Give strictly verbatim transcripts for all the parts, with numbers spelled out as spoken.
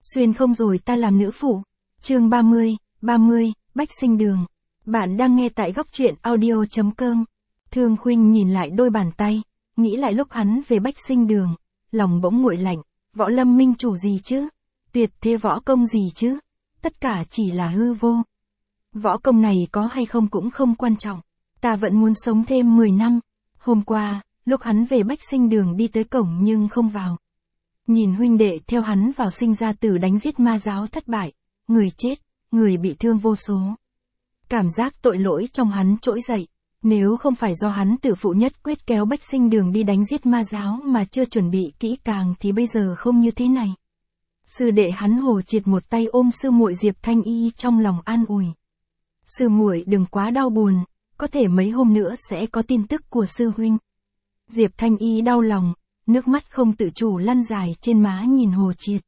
Xuyên không rồi ta làm nữ phụ. Chương ba mươi, ba mươi, Bách Sinh Đường. Bạn đang nghe tại góc truyện audio chấm com. Thương Khuynh nhìn lại đôi bàn tay, nghĩ lại lúc hắn về Bách Sinh Đường, lòng bỗng nguội lạnh, võ lâm minh chủ gì chứ? Tuyệt thế võ công gì chứ? Tất cả chỉ là hư vô. Võ công này có hay không cũng không quan trọng. Ta vẫn muốn sống thêm mười năm. Hôm qua, lúc hắn về Bách Sinh Đường đi tới cổng nhưng không vào. Nhìn huynh đệ theo hắn vào sinh ra tử đánh giết ma giáo thất bại, người chết, người bị thương vô số. Cảm giác tội lỗi trong hắn trỗi dậy, nếu không phải do hắn tự phụ nhất quyết kéo Bách Sinh Đường đi đánh giết ma giáo mà chưa chuẩn bị kỹ càng thì bây giờ không như thế này. Sư đệ hắn Hồ Triệt một tay ôm sư muội Diệp Thanh Y trong lòng an ủi. Sư muội đừng quá đau buồn, có thể mấy hôm nữa sẽ có tin tức của sư huynh. Diệp Thanh Y đau lòng, nước mắt không tự chủ lăn dài trên má nhìn Hồ Triệt.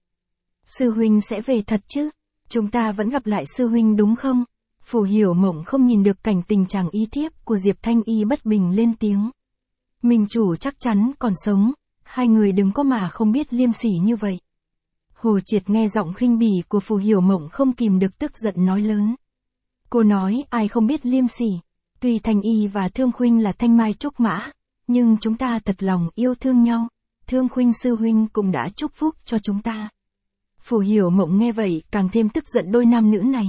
Sư huynh sẽ về thật chứ? Chúng ta vẫn gặp lại sư huynh đúng không? Phù Hiểu Mộng không nhìn được cảnh tình chàng y thiếp của Diệp Thanh Y bất bình lên tiếng. Minh chủ chắc chắn còn sống, hai người đừng có mà không biết liêm sỉ như vậy. Hồ Triệt nghe giọng khinh bỉ của Phù Hiểu Mộng không kìm được tức giận nói lớn. Cô nói ai không biết liêm sỉ, tuy Thanh Y và Thương Khuynh là thanh mai trúc mã, nhưng chúng ta thật lòng yêu thương nhau, Thương Khuynh sư huynh cũng đã chúc phúc cho chúng ta. Phù Hiểu Mộng nghe vậy càng thêm tức giận đôi nam nữ này.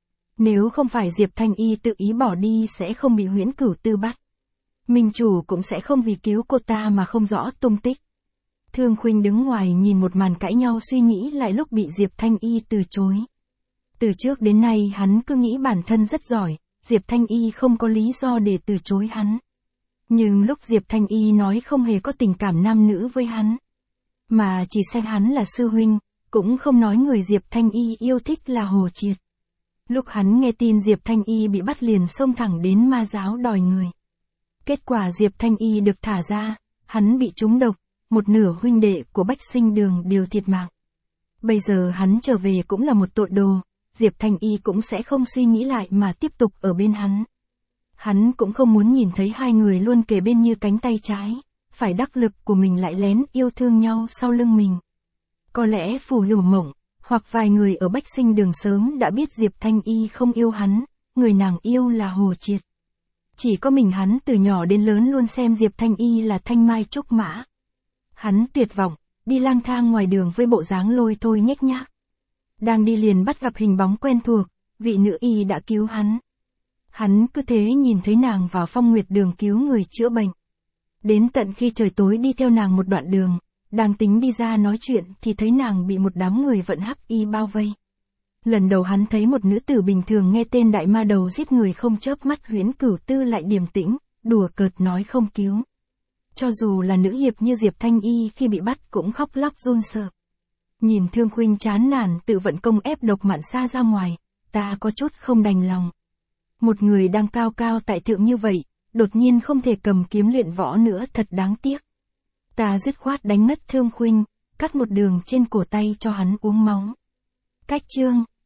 Nếu không phải Diệp Thanh Y tự ý bỏ đi sẽ không bị Huyễn Cửu Tư bắt. Minh chủ cũng sẽ không vì cứu cô ta mà không rõ tung tích. Thương Khuynh đứng ngoài nhìn một màn cãi nhau suy nghĩ lại lúc bị Diệp Thanh Y từ chối. Từ trước đến nay hắn cứ nghĩ bản thân rất giỏi, Diệp Thanh Y không có lý do để từ chối hắn. Nhưng lúc Diệp Thanh Y nói không hề có tình cảm nam nữ với hắn, mà chỉ xem hắn là sư huynh, cũng không nói người Diệp Thanh Y yêu thích là Hồ Triệt. Lúc hắn nghe tin Diệp Thanh Y bị bắt liền xông thẳng đến ma giáo đòi người. Kết quả Diệp Thanh Y được thả ra, hắn bị trúng độc, một nửa huynh đệ của Bách Sinh Đường đều thiệt mạng. Bây giờ hắn trở về cũng là một tội đồ, Diệp Thanh Y cũng sẽ không suy nghĩ lại mà tiếp tục ở bên hắn. Hắn cũng không muốn nhìn thấy hai người luôn kề bên như cánh tay trái, phải đắc lực của mình lại lén yêu thương nhau sau lưng mình. Có lẽ Phù Hiểu Mộng, hoặc vài người ở Bách Sinh Đường sớm đã biết Diệp Thanh Y không yêu hắn, người nàng yêu là Hồ Triệt. Chỉ có mình hắn từ nhỏ đến lớn luôn xem Diệp Thanh Y là thanh mai trúc mã. Hắn tuyệt vọng, đi lang thang ngoài đường với bộ dáng lôi thôi nhếch nhác. Đang đi liền bắt gặp hình bóng quen thuộc, vị nữ y đã cứu hắn. Hắn cứ thế nhìn thấy nàng vào Phong Nguyệt Đường cứu người chữa bệnh. Đến tận khi trời tối đi theo nàng một đoạn đường, đang tính đi ra nói chuyện thì thấy nàng bị một đám người vận hắc y bao vây. Lần đầu hắn thấy một nữ tử bình thường nghe tên đại ma đầu giết người không chớp mắt Huyễn Cửu Tư lại điềm tĩnh, đùa cợt nói không cứu. Cho dù là nữ hiệp như Diệp Thanh Y khi bị bắt cũng khóc lóc run sợ. Nhìn Thương Khuynh chán nản tự vận công ép độc mạn xa ra ngoài, ta có chút không đành lòng. Một người đang cao cao tại thượng như vậy, đột nhiên không thể cầm kiếm luyện võ nữa thật đáng tiếc. Ta dứt khoát đánh ngất Thương Khuynh, cắt một đường trên cổ tay cho hắn uống máu. Cách chương